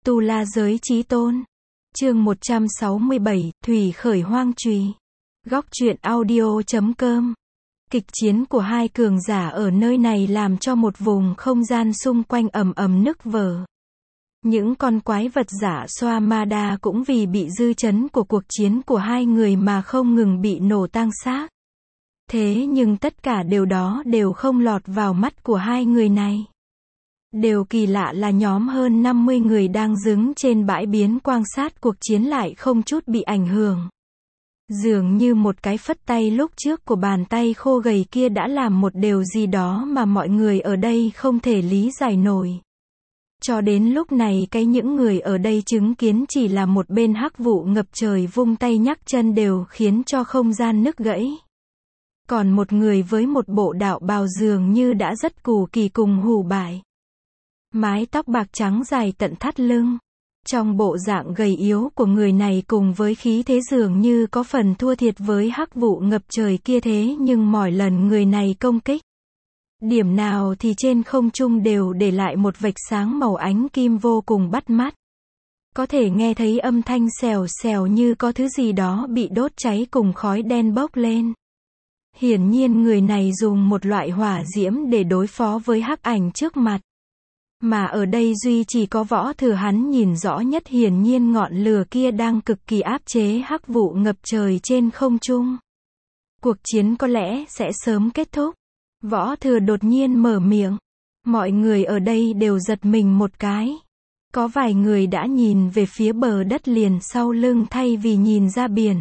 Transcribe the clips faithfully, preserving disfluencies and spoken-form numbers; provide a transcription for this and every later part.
Tu La Giới Chí Tôn. Chương một trăm sáu mươi bảy, Thủy Khởi Hoang Trùy. Góc truyện audio chấm com. Kịch chiến của hai cường giả ở nơi này làm cho một vùng không gian xung quanh ầm ầm nức vỡ. Những con quái vật giả xoa ma đa cũng vì bị dư chấn của cuộc chiến của hai người mà không ngừng bị nổ tang xác. Thế nhưng tất cả điều đó đều không lọt vào mắt của hai người này. Điều kỳ lạ là nhóm hơn năm mươi người đang đứng trên bãi biển quan sát cuộc chiến lại không chút bị ảnh hưởng. Dường như một cái phất tay lúc trước của bàn tay khô gầy kia đã làm một điều gì đó mà mọi người ở đây không thể lý giải nổi. Cho đến lúc này cái những người ở đây chứng kiến chỉ là một bên hắc vụ ngập trời vung tay nhắc chân đều khiến cho không gian nứt gãy. Còn một người với một bộ đạo bào dường như đã rất cù kỳ cùng hù bại. Mái tóc bạc trắng dài tận thắt lưng. Trong bộ dạng gầy yếu của người này cùng với khí thế dường như có phần thua thiệt với hắc vụ ngập trời kia, thế nhưng mỗi lần người này công kích điểm nào thì trên không trung đều để lại một vệt sáng màu ánh kim vô cùng bắt mắt. Có thể nghe thấy âm thanh xèo xèo như có thứ gì đó bị đốt cháy cùng khói đen bốc lên. Hiển nhiên người này dùng một loại hỏa diễm để đối phó với hắc ảnh trước mặt. Mà ở đây duy chỉ có Võ Thừa hắn nhìn rõ nhất, hiển nhiên ngọn lửa kia đang cực kỳ áp chế hắc vụ ngập trời trên không trung. Cuộc chiến có lẽ sẽ sớm kết thúc. Võ Thừa đột nhiên mở miệng. Mọi người ở đây đều giật mình một cái. Có vài người đã nhìn về phía bờ đất liền sau lưng thay vì nhìn ra biển.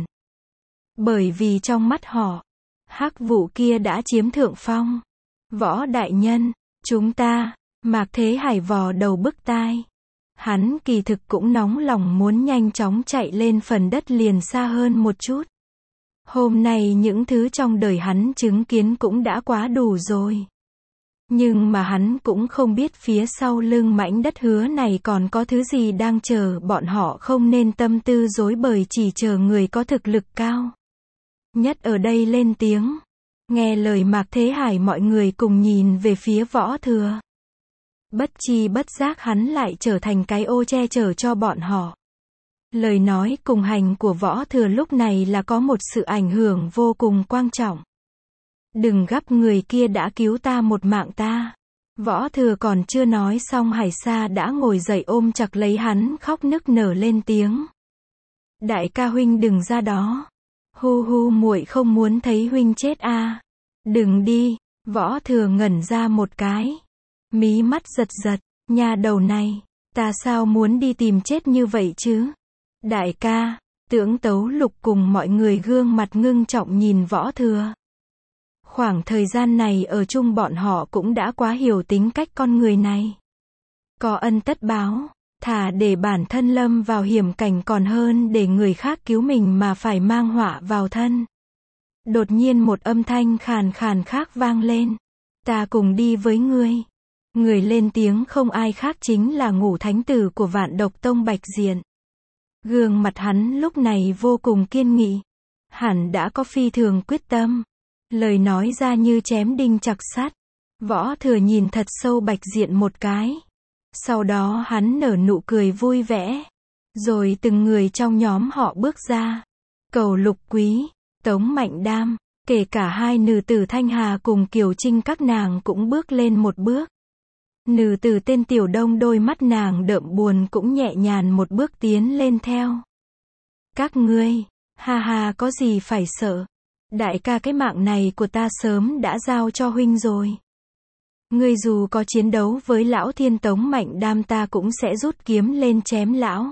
Bởi vì trong mắt họ, hắc vụ kia đã chiếm thượng phong. Võ đại nhân, chúng ta... Mạc Thế Hải vò đầu bứt tai. Hắn kỳ thực cũng nóng lòng muốn nhanh chóng chạy lên phần đất liền xa hơn một chút. Hôm nay những thứ trong đời hắn chứng kiến cũng đã quá đủ rồi. Nhưng mà hắn cũng không biết phía sau lưng mảnh đất hứa này còn có thứ gì đang chờ bọn họ, không nên tâm tư rối bời chỉ chờ người có thực lực cao nhất ở đây lên tiếng. Nghe lời Mạc Thế Hải, mọi người cùng nhìn về phía Võ Thừa. Bất chi bất giác hắn lại trở thành cái ô che chở cho bọn họ. Lời nói cùng hành của Võ Thừa lúc này là có một sự ảnh hưởng vô cùng quan trọng. Đừng gấp, người kia đã cứu ta một mạng ta. Võ Thừa còn chưa nói xong, Hải Sa đã ngồi dậy ôm chặt lấy hắn, khóc nức nở lên tiếng. Đại ca huynh đừng ra đó. Hu hu, muội không muốn thấy huynh chết a. À. Đừng đi. Võ Thừa ngẩn ra một cái. Mí mắt giật giật, nha đầu này, ta sao muốn đi tìm chết như vậy chứ? Đại ca, Tưởng Tấu Lục cùng mọi người gương mặt ngưng trọng nhìn Võ Thừa. Khoảng thời gian này ở chung bọn họ cũng đã quá hiểu tính cách con người này. Có ân tất báo, thà để bản thân lâm vào hiểm cảnh còn hơn để người khác cứu mình mà phải mang họa vào thân. Đột nhiên một âm thanh khàn khàn khác vang lên. Ta cùng đi với ngươi. Người lên tiếng không ai khác chính là Ngũ Thánh Tử của Vạn Độc Tông Bạch Diện. Gương mặt hắn lúc này vô cùng kiên nghị. Hẳn đã có phi thường quyết tâm. Lời nói ra như chém đinh chặt sắt. Võ Thừa nhìn thật sâu Bạch Diện một cái. Sau đó hắn nở nụ cười vui vẻ. Rồi từng người trong nhóm họ bước ra. Cầu Lục Quý, Tống Mạnh Đam, kể cả hai nữ tử Thanh Hà cùng Kiều Trinh các nàng cũng bước lên một bước. Nữ tử tên Tiểu Đông đôi mắt nàng đượm buồn cũng nhẹ nhàng một bước tiến lên theo. Các ngươi, ha ha, có gì phải sợ. Đại ca, cái mạng này của ta sớm đã giao cho huynh rồi. Ngươi dù có chiến đấu với lão Thiên Tống Mạnh Đam, ta cũng sẽ rút kiếm lên chém lão.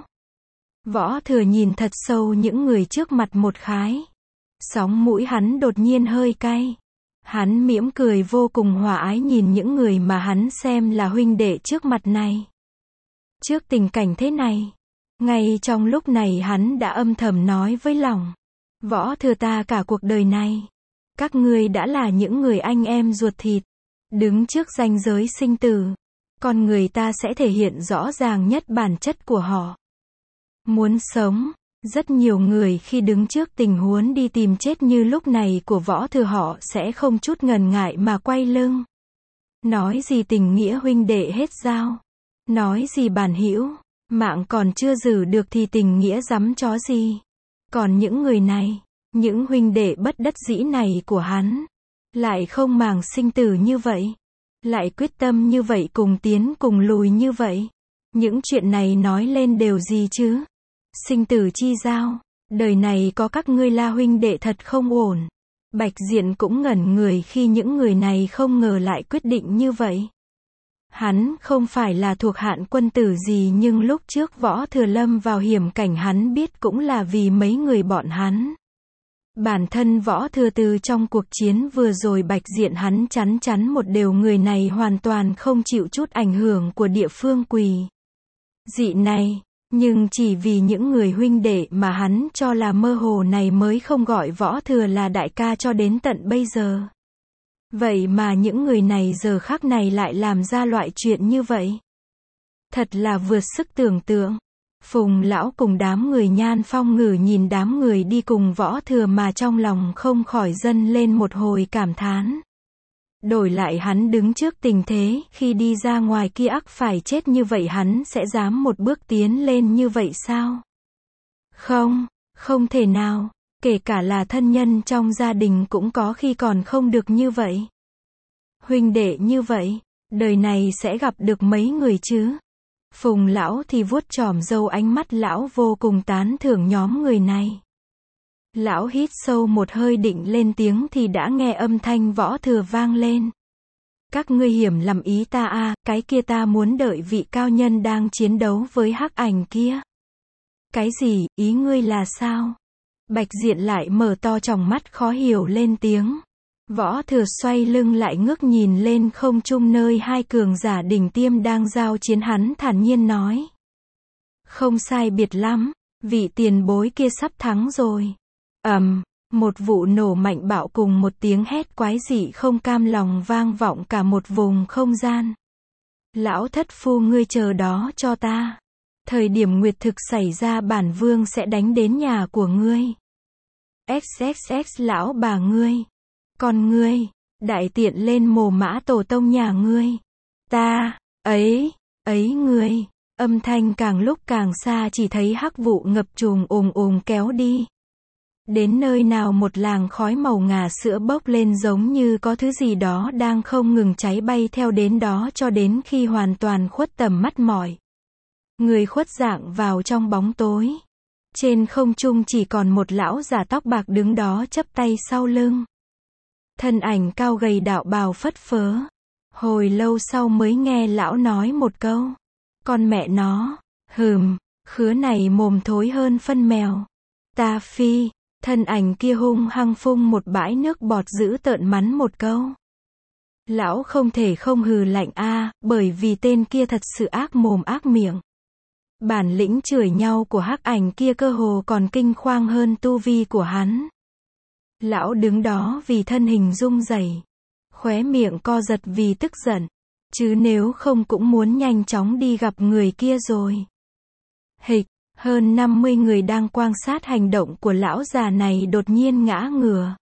Võ Thừa nhìn thật sâu những người trước mặt một khái. Sóng mũi hắn đột nhiên hơi cay. Hắn mỉm cười vô cùng hòa ái nhìn những người mà hắn xem là huynh đệ trước mặt này. Trước tình cảnh thế này, ngay trong lúc này hắn đã âm thầm nói với lòng. Võ Thừa, ta cả cuộc đời này, các ngươi đã là những người anh em ruột thịt. Đứng trước ranh giới sinh tử, con người ta sẽ thể hiện rõ ràng nhất bản chất của họ. Muốn sống. Rất nhiều người khi đứng trước tình huống đi tìm chết như lúc này của Võ Thừa, họ sẽ không chút ngần ngại mà quay lưng. Nói gì tình nghĩa huynh đệ hết giao. Nói gì bản hữu. Mạng còn chưa giữ được thì tình nghĩa dắm chó gì. Còn những người này, những huynh đệ bất đắc dĩ này của hắn, lại không màng sinh tử như vậy. Lại quyết tâm như vậy cùng tiến cùng lùi như vậy. Những chuyện này nói lên đều gì chứ? Sinh tử chi giao, đời này có các ngươi là huynh đệ thật không ổn. Bạch Diện cũng ngẩn người khi những người này không ngờ lại quyết định như vậy. Hắn không phải là thuộc hạn quân tử gì nhưng lúc trước Võ Thừa lâm vào hiểm cảnh hắn biết cũng là vì mấy người bọn hắn. Bản thân Võ Thừa từ trong cuộc chiến vừa rồi Bạch Diện hắn chắn chắn một điều người này hoàn toàn không chịu chút ảnh hưởng của địa phương quỳ dị này. Nhưng chỉ vì những người huynh đệ mà hắn cho là mơ hồ này mới không gọi Võ Thừa là đại ca cho đến tận bây giờ. Vậy mà những người này giờ khắc này lại làm ra loại chuyện như vậy. Thật là vượt sức tưởng tượng. Phùng lão cùng đám người Nhan Phong Ngử nhìn đám người đi cùng Võ Thừa mà trong lòng không khỏi dâng lên một hồi cảm thán. Đổi lại hắn đứng trước tình thế, khi đi ra ngoài kia ắt phải chết như vậy hắn sẽ dám một bước tiến lên như vậy sao? Không, không thể nào, kể cả là thân nhân trong gia đình cũng có khi còn không được như vậy. Huynh đệ như vậy, đời này sẽ gặp được mấy người chứ? Phùng lão thì vuốt chòm râu ánh mắt lão vô cùng tán thưởng nhóm người này. Lão hít sâu một hơi định lên tiếng thì đã nghe âm thanh Võ Thừa vang lên. Các ngươi hiểu lầm ý ta à, cái kia ta muốn đợi vị cao nhân đang chiến đấu với hắc ảnh kia. Cái gì, ý ngươi là sao? Bạch Diện lại mở to tròng mắt khó hiểu lên tiếng. Võ Thừa xoay lưng lại ngước nhìn lên không trung nơi hai cường giả đỉnh tiêm đang giao chiến hắn thản nhiên nói. Không sai biệt lắm, vị tiền bối kia sắp thắng rồi. Ầm, um, một vụ nổ mạnh bạo cùng một tiếng hét quái dị không cam lòng vang vọng cả một vùng không gian. Lão thất phu ngươi chờ đó cho ta. Thời điểm nguyệt thực xảy ra bản vương sẽ đánh đến nhà của ngươi. ích ích ích lão bà ngươi. Còn ngươi, đại tiện lên mồ mã tổ tông nhà ngươi. Ta, ấy, ấy ngươi. Âm thanh càng lúc càng xa chỉ thấy hắc vụ ngập trùng ùm ùm kéo đi. Đến nơi nào một làng khói màu ngà sữa bốc lên giống như có thứ gì đó đang không ngừng cháy bay theo đến đó cho đến khi hoàn toàn khuất tầm mắt mỏi. Người khuất dạng vào trong bóng tối. Trên không trung chỉ còn một lão già tóc bạc đứng đó chắp tay sau lưng. Thân ảnh cao gầy đạo bào phất phớ. Hồi lâu sau mới nghe lão nói một câu. Con mẹ nó, hừm, khứa này mồm thối hơn phân mèo. Ta phi. Thân ảnh kia hung hăng phun một bãi nước bọt dữ tợn mắng một câu. Lão không thể không hừ lạnh a, bởi vì tên kia thật sự ác mồm ác miệng. Bản lĩnh chửi nhau của hắc ảnh kia cơ hồ còn kinh khoang hơn tu vi của hắn. Lão đứng đó vì thân hình rung rẩy, khóe miệng co giật vì tức giận, chứ nếu không cũng muốn nhanh chóng đi gặp người kia rồi. Hịch. Hơn năm mươi người đang quan sát hành động của lão già này đột nhiên ngã ngửa.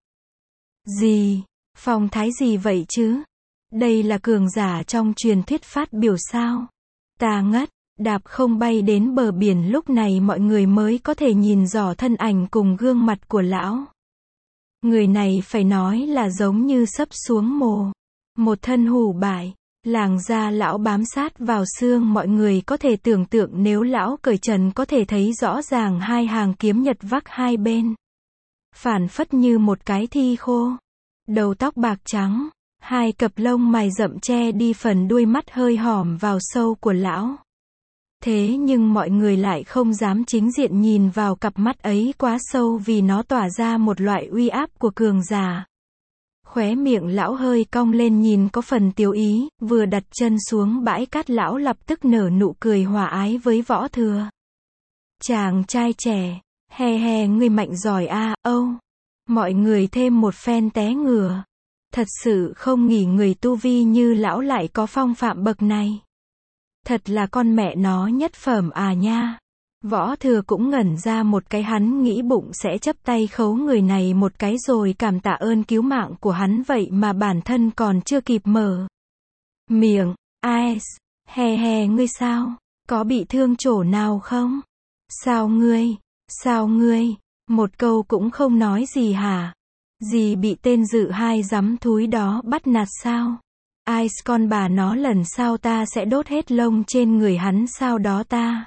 Gì? Phong thái gì vậy chứ? Đây là cường giả trong truyền thuyết phát biểu sao? Ta ngất, đạp không bay đến bờ biển lúc này mọi người mới có thể nhìn rõ thân ảnh cùng gương mặt của lão. Người này phải nói là giống như sắp xuống mồ. Một thân hủ bại. Làng da lão bám sát vào xương mọi người có thể tưởng tượng nếu lão cởi trần có thể thấy rõ ràng hai hàng kiếm nhật vác hai bên. Phản phất như một cái thi khô. Đầu tóc bạc trắng, hai cặp lông mày rậm che đi phần đuôi mắt hơi hõm vào sâu của lão. Thế nhưng mọi người lại không dám chính diện nhìn vào cặp mắt ấy quá sâu vì nó tỏa ra một loại uy áp của cường giả. Khóe miệng lão hơi cong lên nhìn có phần tiêu ý, vừa đặt chân xuống bãi cát lão lập tức nở nụ cười hòa ái với Võ Thừa. Chàng trai trẻ, he he ngươi mạnh giỏi a, âu. Mọi người thêm một phen té ngửa. Thật sự không nghĩ người tu vi như lão lại có phong phạm bậc này. Thật là con mẹ nó nhất phẩm à nha. Võ Thừa cũng ngẩn ra một cái, hắn nghĩ bụng sẽ chấp tay khấu người này một cái rồi cảm tạ ơn cứu mạng của hắn vậy mà bản thân còn chưa kịp mở miệng. Ai, he he ngươi sao? Có bị thương chỗ nào không? Sao ngươi? Sao ngươi? Một câu cũng không nói gì hả? Dì bị tên dự hai giắm thúi đó bắt nạt sao? Ai con bà nó lần sau ta sẽ đốt hết lông trên người hắn sau đó ta.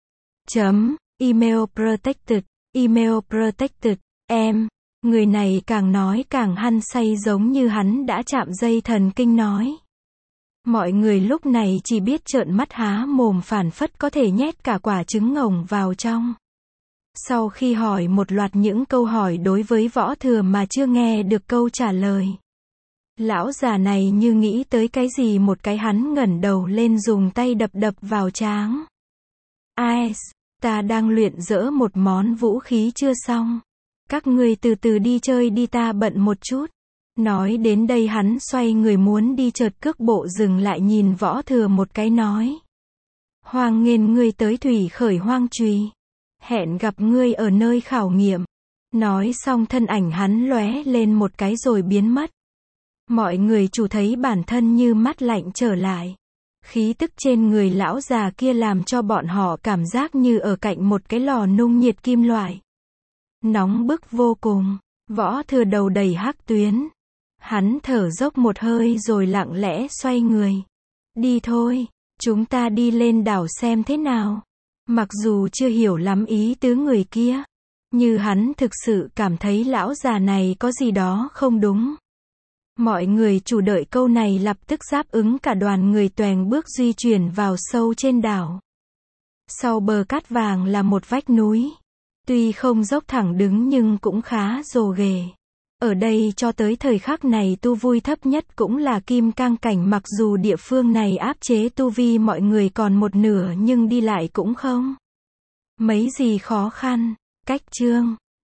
Chấm, email protected, email protected, em, người này càng nói càng hăng say giống như hắn đã chạm dây thần kinh nói. Mọi người lúc này chỉ biết trợn mắt há mồm phảng phất có thể nhét cả quả trứng ngồng vào trong. Sau khi hỏi một loạt những câu hỏi đối với Võ Thừa mà chưa nghe được câu trả lời. Lão già này như nghĩ tới cái gì một cái hắn ngẩng đầu lên dùng tay đập đập vào trán. Ai, ta đang luyện dỡ một món vũ khí chưa xong. Các ngươi từ từ đi chơi đi ta bận một chút. Nói đến đây hắn xoay người muốn đi chợt cước bộ dừng lại nhìn Võ Thừa một cái nói. Hoan nghênh ngươi tới Thủy Khởi Hoang Trùy. Hẹn gặp ngươi ở nơi khảo nghiệm. Nói xong thân ảnh hắn lóe lên một cái rồi biến mất. Mọi người chủ thấy bản thân như mắt lạnh trở lại. Khí tức trên người lão già kia làm cho bọn họ cảm giác như ở cạnh một cái lò nung nhiệt kim loại. Nóng bức vô cùng. Võ Thừa đầu đầy hắc tuyến. Hắn thở dốc một hơi rồi lặng lẽ xoay người. Đi thôi, chúng ta đi lên đảo xem thế nào. Mặc dù chưa hiểu lắm ý tứ người kia, như hắn thực sự cảm thấy lão già này có gì đó không đúng. Mọi người chủ đợi câu này lập tức đáp ứng cả đoàn người toèng bước di chuyển vào sâu trên đảo. Sau bờ cát vàng là một vách núi. Tuy không dốc thẳng đứng nhưng cũng khá rồ ghề. Ở đây cho tới thời khắc này tu vi thấp nhất cũng là kim cang cảnh, mặc dù địa phương này áp chế tu vi mọi người còn một nửa nhưng đi lại cũng không mấy gì khó khăn. Cách chương